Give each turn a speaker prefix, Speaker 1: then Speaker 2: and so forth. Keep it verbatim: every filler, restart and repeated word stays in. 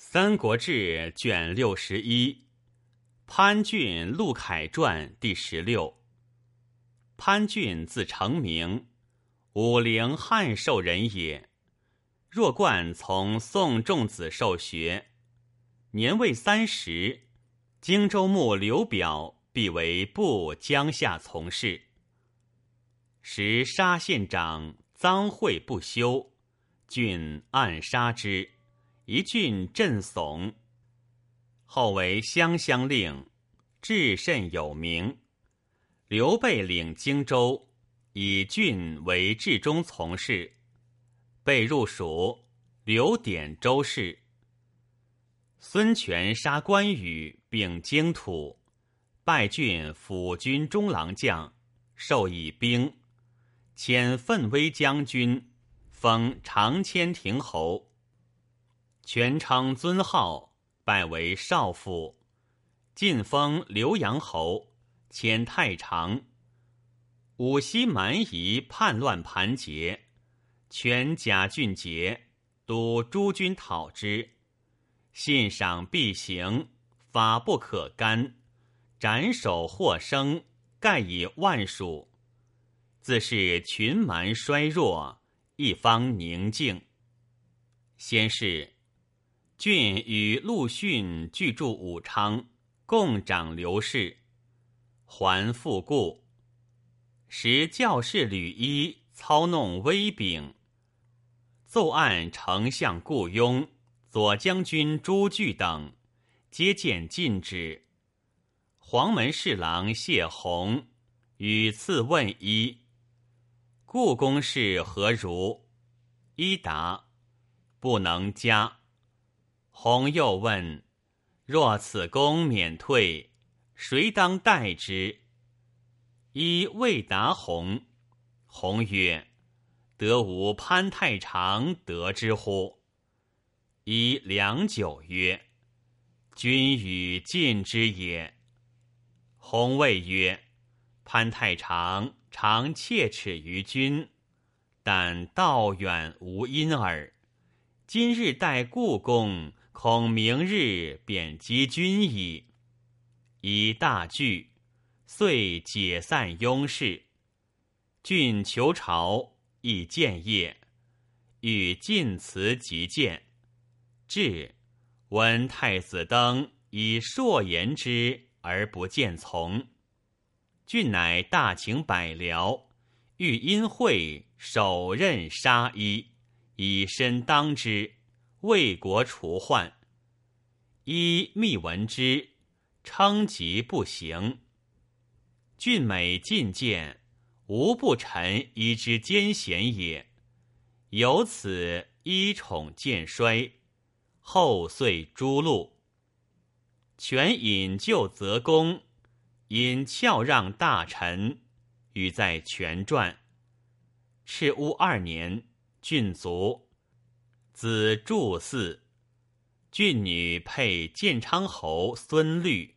Speaker 1: 三国志》卷六十一，潘俊、陆凯传第十六。潘俊字成明，武陵汉寿人也。弱冠从宋仲子受学，年未三十，荆州牧刘表必为部江夏从事。时沙县长赃贿不休，郡暗杀之，一郡震悚。后为湘乡令，至甚有名。刘备领荆州，以郡为治中从事。被入蜀，刘典州事。孙权杀关羽，并荆土，拜郡辅军中郎将，授以兵，迁奋威将军，封长千亭侯。权称尊号，拜为少府，晋封浏阳侯，迁太常。武西蛮夷叛乱盘结，权假俊节，督诸军讨之，信赏必行，法不可干，斩首获生，盖以万数。自是群蛮衰弱，一方宁静。先是郡与陆逊俱驻武昌，共掌刘氏，还复故。时教士吕一操弄威柄，奏案丞相顾雍、左将军朱据等，皆见禁止。黄门侍郎谢宏与次问一：顾公事何如？一答：不能加。宏又问：若此公免退，谁当代之？一未答宏。宏曰：得无潘太常得之乎？一良久曰：君与尽之也。宏谓曰：潘太常常切齿于君，但道远无因耳。今日待故宫，恐明日便击君矣。以大惧，遂解散拥事。郡求朝，亦见业，欲进辞即见。至，闻太子登以硕言之，而不见从。郡乃大请百僚，欲因会手刃杀一，以身当之，为国除患。一密闻之，称疾不行。郡每进谏，无不臣一之奸贤也。由此一宠渐衰，后遂诛戮。权引咎则公，因翘让大臣，语在权传。赤乌二年，郡卒，子祝嗣。郡女配建昌侯孙律。